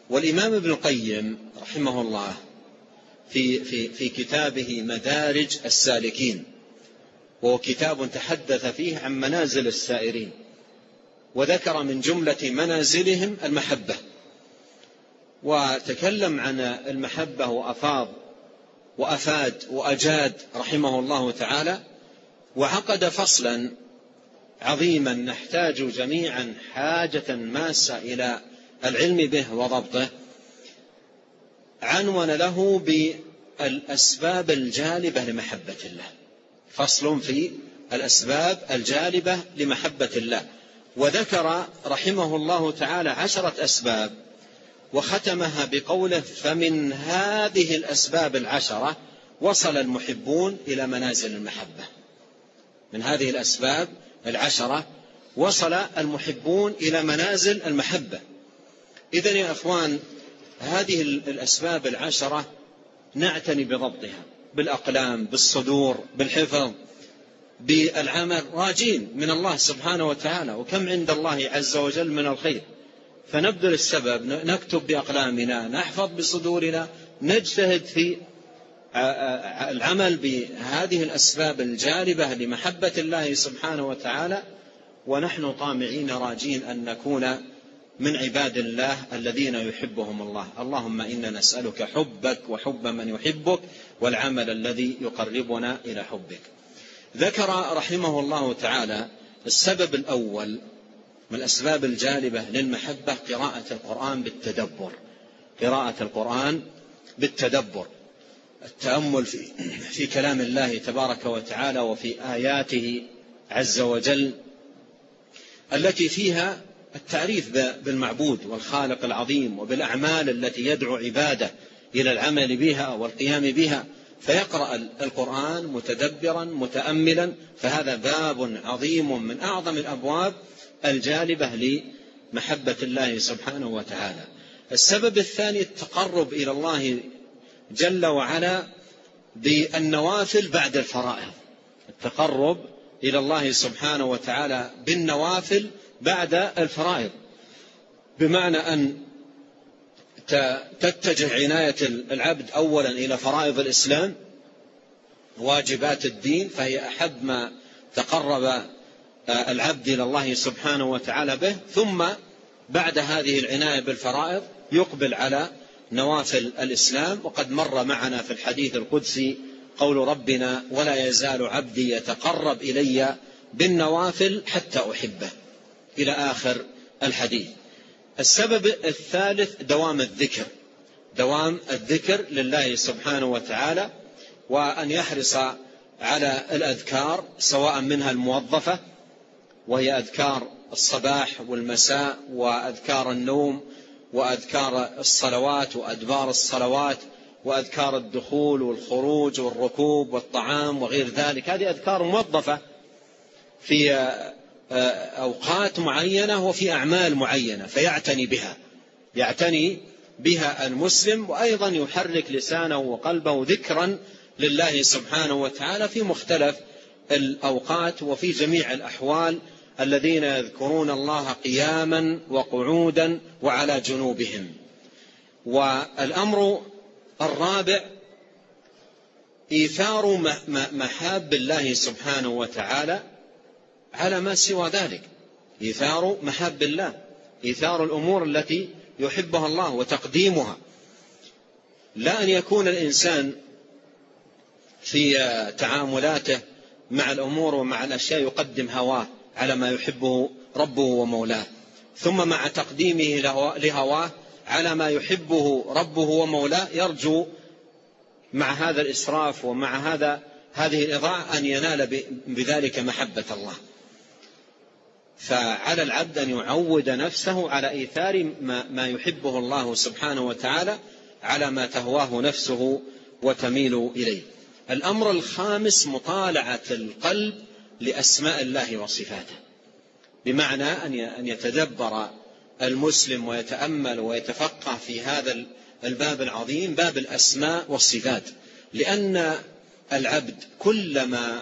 والإمام ابن القيم رحمه الله في كتابه مدارج السالكين، وهو كتاب تحدث فيه عن منازل السائرين، وذكر من جملة منازلهم المحبة، وتكلم عن المحبة وأفاد وأجاد رحمه الله تعالى، وعقد فصلا عظيما نحتاج جميعا حاجة ماسة إلى العلم به وضبطه، عنون له بالأسباب الجالبة لمحبة الله. فصل في الأسباب الجالبة لمحبة الله، وذكر رحمه الله تعالى 10 أسباب، وختمها بقوله: فمن هذه الأسباب 10 وصل المحبون إلى منازل المحبة. من هذه الأسباب 10 وصل المحبون إلى منازل المحبة. إذن يا أخوان، هذه الأسباب 10 نعتني بضبطها بالأقلام، بالصدور، بالحفظ، بالعمل، راجين من الله سبحانه وتعالى، وكم عند الله عز وجل من الخير، فنبذل السبب، نكتب بأقلامنا، نحفظ بصدورنا، نجتهد في العمل بهذه الأسباب الجالبة لمحبة الله سبحانه وتعالى، ونحن طامعين راجين أن نكون من عباد الله الذين يحبهم الله. اللهم إنا نسألك حبك وحب من يحبك والعمل الذي يقربنا إلى حبك. ذكر رحمه الله تعالى السبب الأول من الأسباب الجالبة للمحبة قراءة القرآن بالتدبر. قراءة القرآن بالتدبر، التأمل في كلام الله تبارك وتعالى وفي آياته عز وجل التي فيها التعريف بالمعبود والخالق العظيم، وبالأعمال التي يدعو عباده إلى العمل بها والقيام بها، فيقرأ القرآن متدبرا متأملا، فهذا باب عظيم من أعظم الأبواب الجالبة لمحبة الله سبحانه وتعالى. السبب الثاني التقرب إلى الله جل وعلا بالنوافل بعد الفرائض. التقرب إلى الله سبحانه وتعالى بالنوافل بعد الفرائض، بمعنى أن تتجه عناية العبد أولا إلى فرائض الإسلام، واجبات الدين، فهي أحب ما تقرب العبد إلى الله سبحانه وتعالى به، ثم بعد هذه العناية بالفرائض يقبل على نوافل الإسلام. وقد مر معنا في الحديث القدسي قول ربنا: ولا يزال عبدي يتقرب إلي بالنوافل حتى أحبه، إلى آخر الحديث. السبب الثالث دوام الذكر، دوام الذكر لله سبحانه وتعالى، وأن يحرص على الأذكار، سواء منها الموظفة وهي أذكار الصباح والمساء، وأذكار النوم، وأذكار الصلوات وأدبار الصلوات، وأذكار الدخول والخروج والركوب والطعام وغير ذلك. هذه أذكار موظفة في أوقات معينة وفي أعمال معينة، فيعتني بها المسلم، وأيضا يحرك لسانه وقلبه ذكرا لله سبحانه وتعالى في مختلف الأوقات وفي جميع الأحوال، الذين يذكرون الله قياما وقعودا وعلى جنوبهم. والأمر الرابع إيثار محاب الله سبحانه وتعالى على ما سوى ذلك. إيثار محاب الله، إيثار الأمور التي يحبها الله وتقديمها، لا أن يكون الإنسان في تعاملاته مع الأمور ومع الأشياء يقدم هواه على ما يحبه ربه ومولاه، ثم مع تقديمه لهواه على ما يحبه ربه ومولاه يرجو مع هذا الإسراف ومع هذه الإضاعة أن ينال بذلك محبة الله. فعلى العبد أن يعود نفسه على إيثار ما يحبه الله سبحانه وتعالى على ما تهواه نفسه وتميل إليه. الأمر الخامس مطالعة القلب لأسماء الله وصفاته، بمعنى أن يتدبر المسلم ويتأمل ويتفقه في هذا الباب العظيم، باب الأسماء والصفات، لأن العبد كلما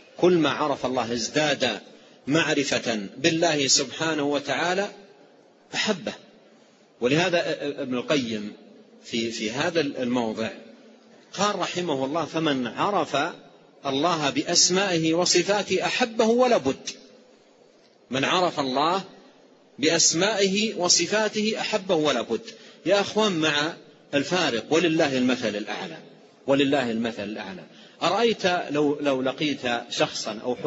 عرف الله ازداد معرفة بالله سبحانه وتعالى أحبه. ولهذا ابن القيم في هذا الموضع قال رحمه الله: فمن عرف الله بأسمائه وصفاته أحبه ولا بد. من عرف الله بأسمائه وصفاته أحبه ولا بد. يا أخوان، مع الفارق ولله المثل الأعلى، ولله المثل الأعلى. أرأيت لو لقيت شخصا أو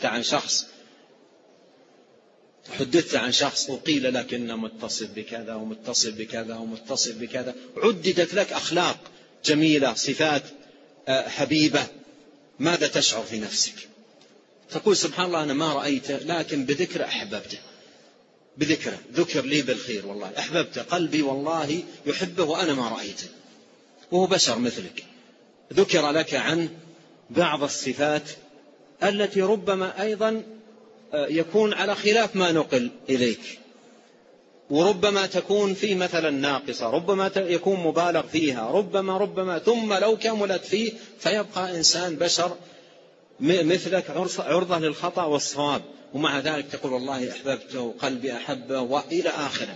حدثت عن شخص وقيل لك إنه متصف بكذا ومتصف بكذا ومتصف بكذا، عددت لك أخلاق جميلة، صفات حبيبة، ماذا تشعر في نفسك؟ تقول: سبحان الله، أنا ما رأيته لكن بذكر أحببته، بذكره ذكر لي بالخير، والله أحببته، قلبي والله يحبه وأنا ما رأيته، وهو بشر مثلك. ذكر لك عن بعض الصفات التي ربما أيضا يكون على خلاف ما نقل إليك، وربما تكون فيه مثلا ناقصة، ربما يكون مبالغ فيها، ربما ثم لو كملت فيه فيبقى إنسان بشر مثلك عرضة للخطأ والصواب، ومع ذلك تقول: والله أحببته وقلبي أحبه، وإلى آخره.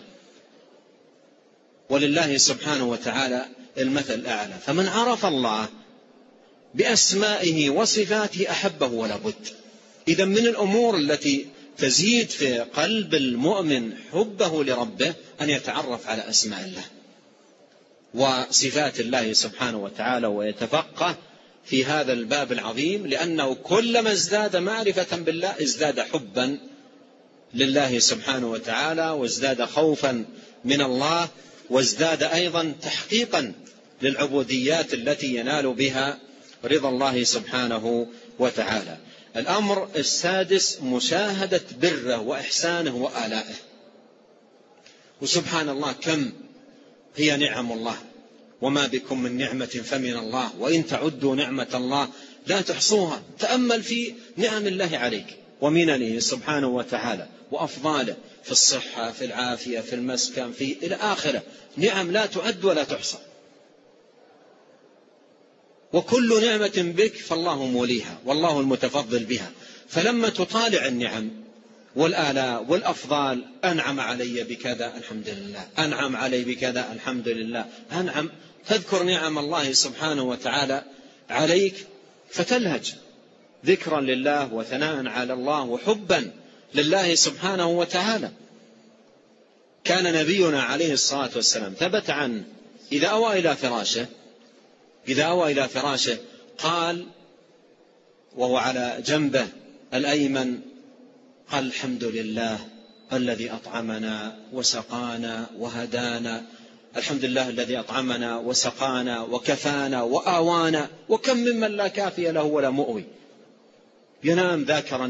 ولله سبحانه وتعالى المثل الأعلى. فمن عرف الله بأسمائه وصفاته أحبه ولا بد. إذن من الأمور التي تزيد في قلب المؤمن حبه لربه أن يتعرف على أسماء الله وصفات الله سبحانه وتعالى، ويتفقه في هذا الباب العظيم، لأنه كلما ازداد معرفة بالله ازداد حبا لله سبحانه وتعالى، وازداد خوفا من الله، وازداد أيضا تحقيقا للعبوديات التي ينال بها رضا الله سبحانه وتعالى. الأمر السادس: مشاهدة بره وإحسانه وآلائه. وسبحان الله، كم هي نعم الله، وما بكم من نعمة فمن الله، وإن تعدوا نعمة الله لا تحصوها. تأمل في نعم الله عليك ومننه سبحانه وتعالى وأفضاله في الصحة، في العافية، في المسكن، في إلى آخره، نعم لا تعد ولا تحصى. وكل نعمة بك فالله موليها والله المتفضل بها. فلما تطالع النعم والآلاء والأفضال: أنعم علي بكذا الحمد لله، أنعم علي بكذا الحمد لله، أنعم، تذكر نعم الله سبحانه وتعالى عليك فتلهج ذكرا لله وثناء على الله وحبا لله سبحانه وتعالى. كان نبينا عليه الصلاة والسلام ثبت عنه إذا أوى إلى فراشه قال وهو على جنبه الأيمن: قال: الحمد لله الذي أطعمنا وسقانا وهدانا، الحمد لله الذي أطعمنا وسقانا وكفانا وآوانا، وكم ممن لا كافي له ولا مؤوي. ينام ذاكرا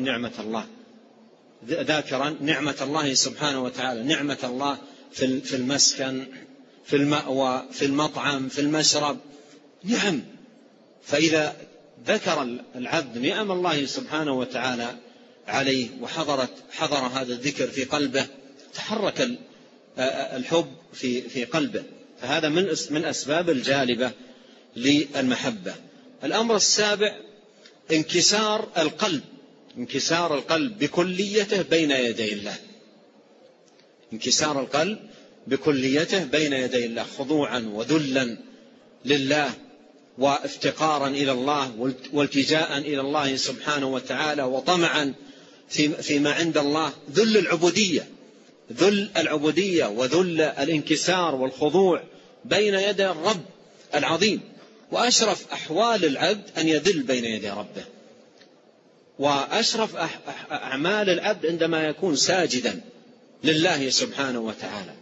نعمة الله سبحانه وتعالى، نعمة الله في المسكن، في المأوى، في المطعم، في المشرب، نعم. فإذا ذكر العبد نعم الله سبحانه وتعالى عليه حضر هذا الذكر في قلبه، تحرك الحب في قلبه. فهذا من أسباب الجالبة للمحبة. الأمر السابع: انكسار القلب بكليته بين يدي الله. انكسار القلب بكليته بين يدي الله، خضوعا وذلا لله، وافتقارا إلى الله، والتجاء إلى الله سبحانه وتعالى، وطمعا فيما عند الله. ذل العبودية وذل الانكسار والخضوع بين يدي الرب العظيم. وأشرف أحوال العبد أن يذل بين يدي ربه، وأشرف أعمال العبد عندما يكون ساجدا لله سبحانه وتعالى.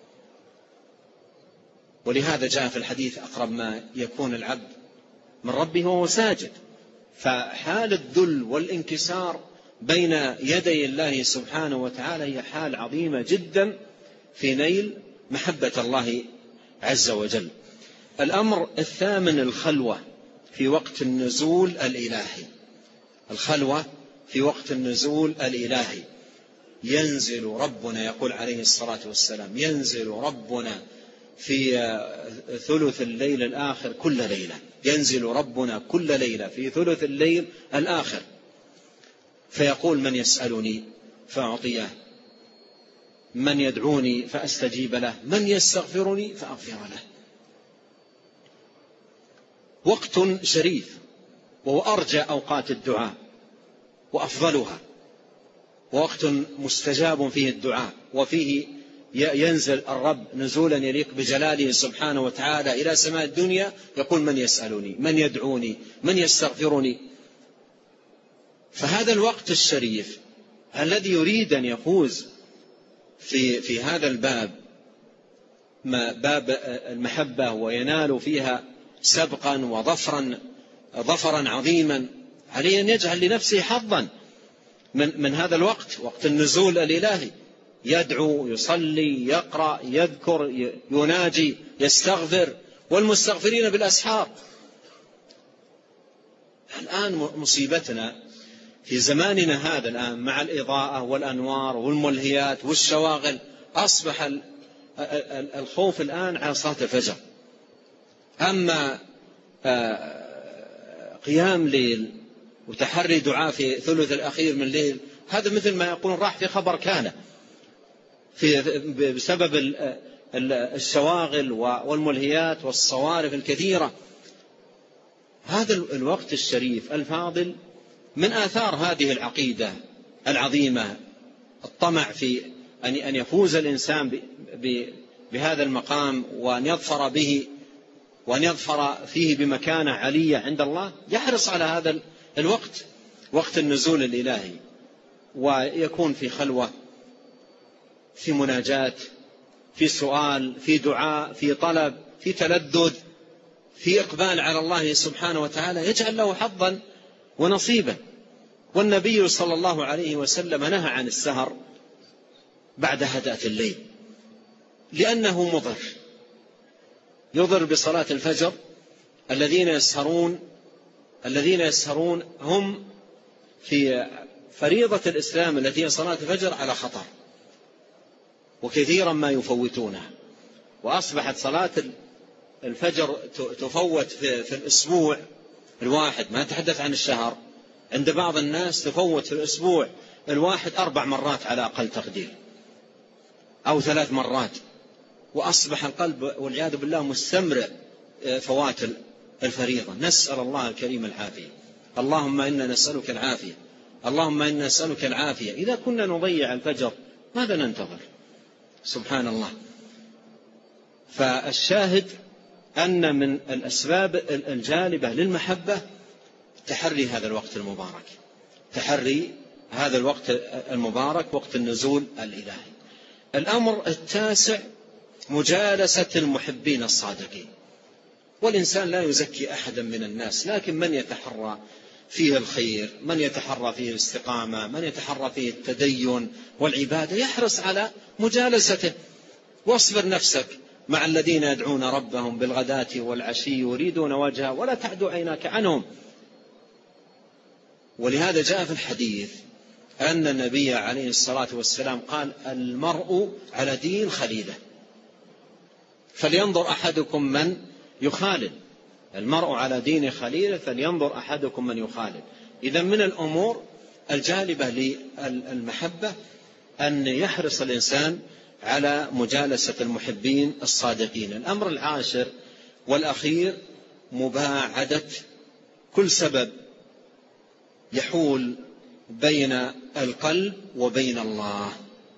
ولهذا جاء في الحديث: أقرب ما يكون العبد من ربه وهو ساجد. فحال الذل والانكسار بين يدي الله سبحانه وتعالى هي حال عظيمة جدا في نيل محبة الله عز وجل. الأمر الثامن: الخلوة في وقت النزول الإلهي. الخلوة في وقت النزول الإلهي. ينزل ربنا، يقول عليه الصلاة والسلام: ينزل ربنا في ثلث الليل الآخر كل ليلة. ينزل ربنا كل ليلة في ثلث الليل الآخر، فيقول: من يسألني فأعطيه، من يدعوني فأستجيب له، من يستغفرني فأغفر له. وقت شريف، وهو أرجى أوقات الدعاء وأفضلها، ووقت مستجاب فيه الدعاء، وفيه ينزل الرب نزولا يليق بجلاله سبحانه وتعالى إلى سماء الدنيا، يقول من يسألني، من يدعوني، من يستغفرني. فهذا الوقت الشريف الذي يريد أن يفوز في هذا الباب، باب المحبة، وينال فيها سبقا وظفرا عظيما، عليه أن يجعل لنفسه حظا من هذا الوقت، وقت النزول الإلهي، يدعو، يصلي، يقرأ، يذكر، يناجي، يستغفر، والمستغفرين بالأسحار. الآن مصيبتنا في زماننا هذا الآن مع الإضاءة والأنوار والملهيات والشواغل، أصبح الخوف الآن على صلاة الفجر. أما قيام ليل وتحري دعاء في ثلث الأخير من الليل، هذا مثل ما يقول راح في خبر كان، بسبب الشواغل والملهيات والصوارف الكثيرة. هذا الوقت الشريف الفاضل من آثار هذه العقيدة العظيمة، الطمع في أن يفوز الإنسان بهذا المقام، وأن يظفر به، وأن يظفر فيه بمكانة علية عند الله، يحرص على هذا الوقت، وقت النزول الإلهي، ويكون في خلوة، في مناجاة، في سؤال، في دعاء، في طلب، في تلذذ، في إقبال على الله سبحانه وتعالى، يجعل له حظا ونصيبا. والنبي صلى الله عليه وسلم نهى عن السهر بعد هدأة الليل، لأنه مضر، يضر بصلاة الفجر. الذين يسهرون هم في فريضة الإسلام التي هي صلاة الفجر على خطر، وكثيرا ما يفوتونها. وأصبحت صلاة الفجر تفوت في الأسبوع الواحد، ما تحدث عن الشهر، عند بعض الناس تفوت في الأسبوع الواحد 4 مرات على أقل تقدير، أو 3 مرات، وأصبح القلب والعياذ بالله مستمرئ فوات الفريضة. نسأل الله الكريم العافية. اللهم إنا نسألك العافية، اللهم إنا نسألك العافية. إذا كنا نضيع الفجر ماذا ننتظر؟ سبحان الله. فالشاهد أن من الأسباب الجالبة للمحبة تحري هذا الوقت المبارك، تحري هذا الوقت المبارك، وقت النزول الإلهي. الأمر التاسع مجالسة المحبين الصادقين. والإنسان لا يزكي أحدا من الناس، لكن من يتحرى فيه الخير، من يتحرى فيه الاستقامة، من يتحرى فيه التدين والعبادة، يحرص على مجالسته. واصبر نفسك مع الذين يدعون ربهم بالغداة والعشي يريدون وجهه ولا تعد عيناك عنهم. ولهذا جاء في الحديث أن النبي عليه الصلاة والسلام قال: المرء على دين خليله، فلينظر أحدكم من يخالل. المرء على دين خليله فلينظر أحدكم من يخالل. إذا من الأمور الجالبة للمحبة أن يحرص الإنسان على مجالسة المحبين الصادقين. الأمر العاشر والأخير مباعدة كل سبب يحول بين القلب وبين الله.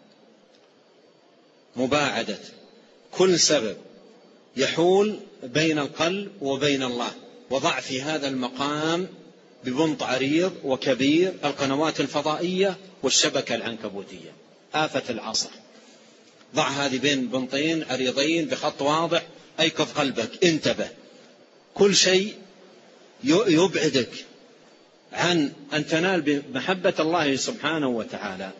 مباعدة كل سبب يحول بين القلب وبين الله. وضع في هذا المقام ببنط عريض وكبير القنوات الفضائية والشبكة العنكبوتية، آفة العصر. ضع هذه بين بنطين عريضين بخط واضح، أيقظ قلبك، انتبه. كل شيء يبعدك عن أن تنال بمحبة الله سبحانه وتعالى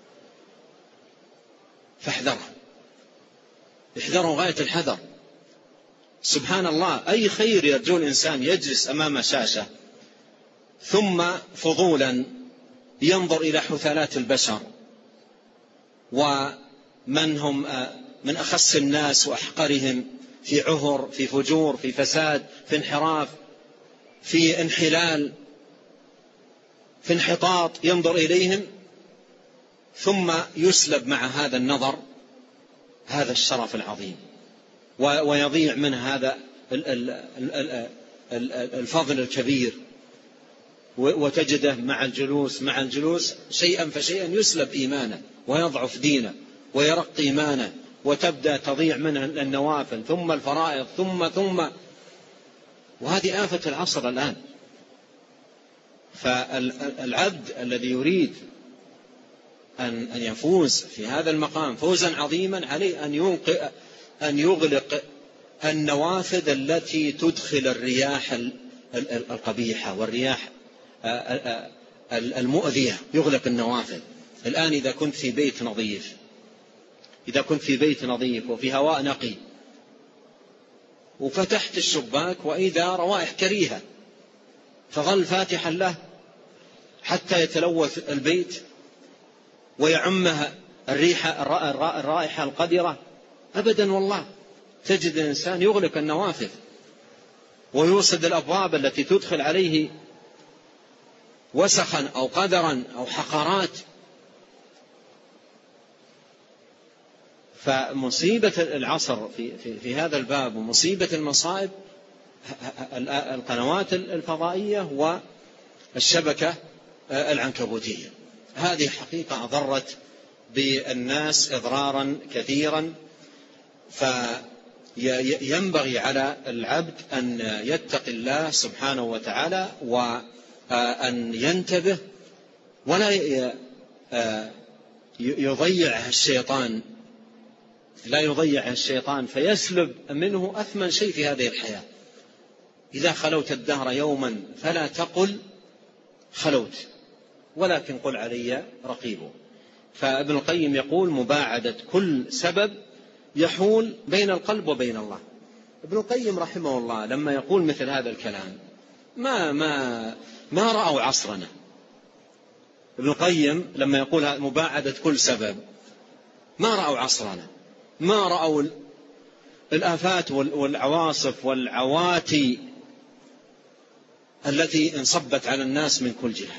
فاحذره، احذره غاية الحذر. سبحان الله، أي خير يرجو الإنسان يجلس أمام شاشة ثم فضولا ينظر إلى حثالات البشر ومن هم من أخس الناس وأحقرهم في عهر، في فجور، في فساد، في انحراف، في انحلال، في انحطاط، ينظر إليهم ثم يسلب مع هذا النظر هذا الشرف العظيم ويضيع من هذا الفضل الكبير، وتجده مع الجلوس شيئا فشيئا يسلب إيمانه ويضعف دينه ويرق إيمانه، وتبدأ تضيع منه النوافل ثم الفرائض ثم وهذه آفة العصر الآن. فالعبد الذي يريد أن يفوز في هذا المقام فوزا عظيما عليه أن يغلق النوافذ التي تدخل الرياح القبيحة والرياح المؤذية، يغلق النوافذ. الآن إذا كنت في بيت نظيف وفي هواء نقي وفتحت الشباك وإذا روائح كريهة، فظل فاتحا له حتى يتلوث البيت ويعمها الرائحة القذرة، أبدا والله. تجد الإنسان يغلق النوافذ ويوصد الأبواب التي تدخل عليه وسخا أو قذرا أو حقارات. فمصيبة العصر في هذا الباب ومصيبة المصائب القنوات الفضائية والشبكة العنكبوتية. هذه حقيقة أضرت بالناس إضرارا كثيرا. فينبغي على العبد أن يتقي الله سبحانه وتعالى وأن ينتبه ولا يضيعها الشيطان فيسلب منه أثمن شيء في هذه الحياة. إذا خلوت الدهر يوما فلا تقل خلوت، ولكن قل علي رقيب. فابن القيم يقول مباعدة كل سبب يحول بين القلب وبين الله. ابن القيم رحمه الله لما يقول مثل هذا الكلام ما رأوا عصرنا. ابن القيم لما يقول مباعدة كل سبب ما رأوا عصرنا، ما رأوا الآفات والعواصف والعواتي التي انصبت على الناس من كل جهة.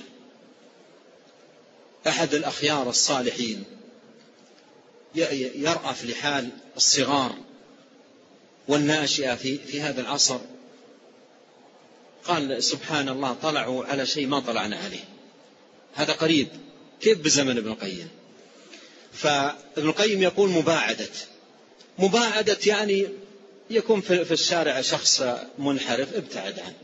أحد الأخيار الصالحين يرأف لحال الصغار والناشئة في هذا العصر، قال سبحان الله طلعوا على شيء ما طلعنا عليه. هذا قريب كيف بزمن ابن القيم. فابن القيم يقول مباعدة يعني يكون في الشارع شخص منحرف ابتعد عنه،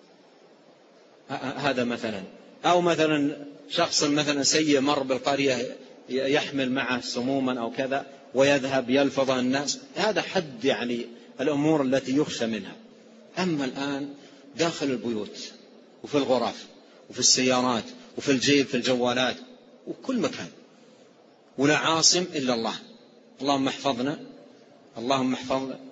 هذا مثلا. أو مثلا شخص مثلا سيء مر بالقرية يحمل معه سموما أو كذا ويذهب يلفظ الناس، هذا حد يعني الأمور التي يخشى منها. أما الآن داخل البيوت وفي الغرف وفي السيارات وفي الجيب في الجوالات وكل مكان، ولا عاصم إلا الله. اللهم احفظنا، اللهم احفظ